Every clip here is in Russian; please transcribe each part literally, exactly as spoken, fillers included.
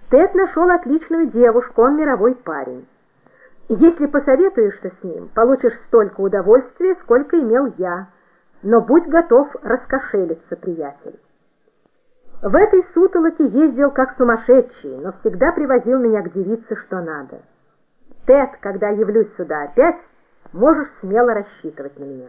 Тед нашел отличную девушку, он мировой парень. Если посоветуешься с ним, получишь столько удовольствия, сколько имел я, но будь готов раскошелиться, приятель. В этой сутолоке ездил как сумасшедший, но всегда привозил меня к девице, что надо. Тед, когда явлюсь сюда опять, можешь смело рассчитывать на меня.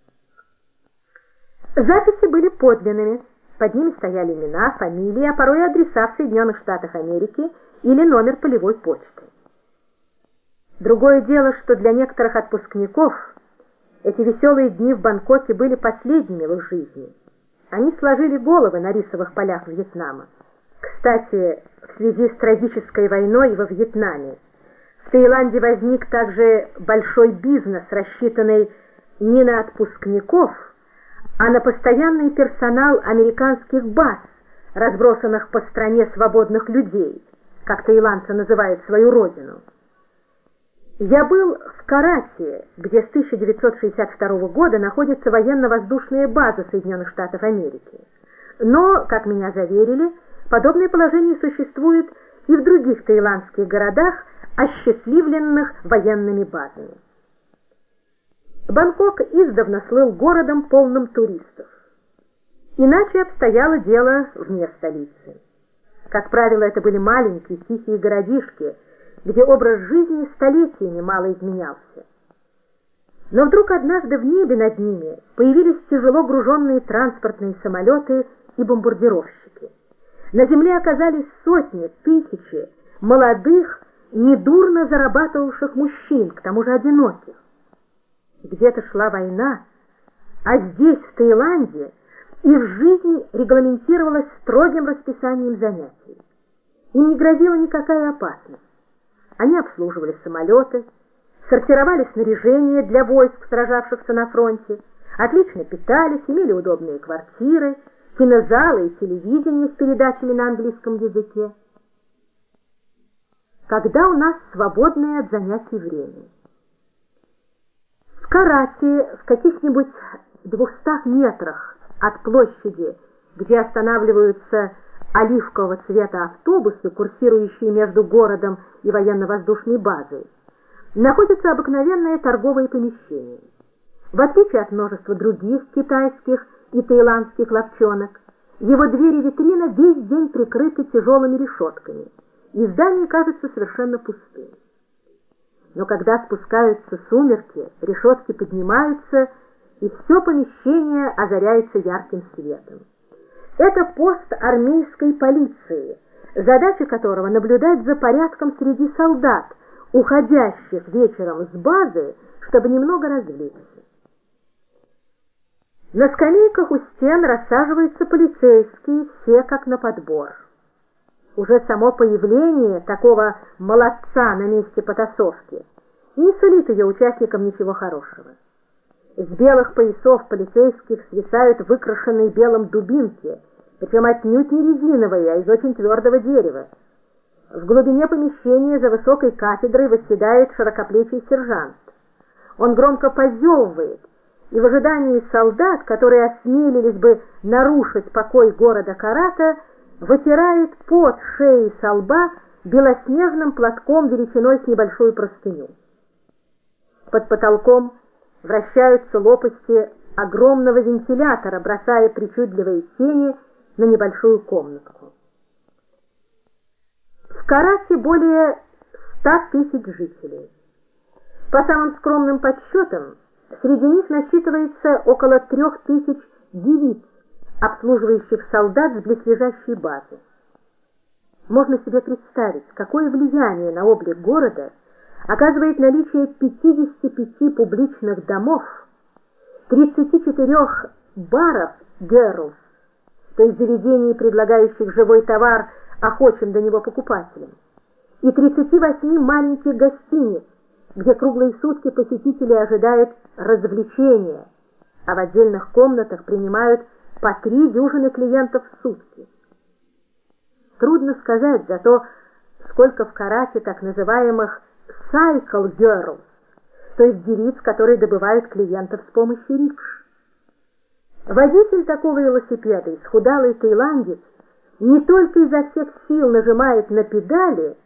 Записи были подлинными. Под ними стояли имена, фамилии, а порой и адреса в Соединенных Штатах Америки или номер полевой почты. Другое дело, что для некоторых отпускников эти веселые дни в Бангкоке были последними в их жизни. Они сложили головы на рисовых полях Вьетнама. Кстати, в связи с трагической войной во Вьетнаме в Таиланде возник также большой бизнес, рассчитанный не на отпускников, а на постоянный персонал американских баз, разбросанных по стране свободных людей, как таиландцы называют свою родину. Я был в Караси, где с тысяча девятьсот шестьдесят второго года находится военно-воздушная база Соединенных Штатов Америки. Но, как меня заверили, подобное положение существует и в других таиландских городах, осчастливленных военными базами. Бангкок издавна слыл городом, полным туристов. Иначе обстояло дело вне столицы. Как правило, это были маленькие тихие городишки, где образ жизни столетиями мало изменялся. Но вдруг однажды в небе над ними появились тяжело груженные транспортные самолеты и бомбардировщики. На земле оказались сотни, тысячи молодых, недурно зарабатывавших мужчин, к тому же одиноких. Где-то шла война, а здесь, в Таиланде, их жизнь регламентировалась строгим расписанием занятий. Им не грозила никакая опасность. Они обслуживали самолеты, сортировали снаряжение для войск, сражавшихся на фронте, отлично питались, имели удобные квартиры, кинозалы и телевидение с передачами на английском языке. Когда у нас свободное от занятий время? В Караси, в каких-нибудь двухстах метрах от площади, где останавливаются оливкового цвета автобусы, курсирующие между городом и военно-воздушной базой, находится обыкновенное торговое помещение. В отличие от множества других китайских и таиландских лавчонок, его двери и витрина весь день прикрыты тяжелыми решетками, и здание кажется совершенно пустым. Но когда спускаются сумерки, решетки поднимаются, и все помещение озаряется ярким светом. Это пост армейской полиции, задача которого наблюдать за порядком среди солдат, уходящих вечером с базы, чтобы немного развлечься. На скамейках у стен рассаживаются полицейские, все как на подбор. Уже само появление такого молодца на месте потасовки не сулит ее участникам ничего хорошего. С белых поясов полицейских свисают выкрашенные белым дубинки, причем отнюдь не резиновые, а из очень твердого дерева. В глубине помещения за высокой кафедрой восседает широкоплечий сержант. Он громко позевывает, и в ожидании солдат, которые осмелились бы нарушить покой города Карата, вытирает пот с шеи и со лба белоснежным платком величиной с небольшую простыню. Под потолком вращаются лопасти огромного вентилятора, бросая причудливые тени на небольшую комнатку. В Караси более ста тысяч жителей. По самым скромным подсчетам, среди них насчитывается около трех тысяч девиц, обслуживающих солдат с близлежащей базы. Можно себе представить, какое влияние на облик города оказывает наличие пятидесяти пяти публичных домов, тридцати четырёх баров «Girls», то есть заведений, предлагающих живой товар охочим до него покупателям, и тридцати восьми маленьких гостиниц, где круглые сутки посетители ожидают развлечения, а в отдельных комнатах принимают по три дюжины клиентов в сутки. Трудно сказать зато, сколько в Караси так называемых «cycle girls», то есть девиц, которые добывают клиентов с помощью рикш. Водитель такого велосипеда, исхудалый таиландец, не только изо всех сил нажимает на педали,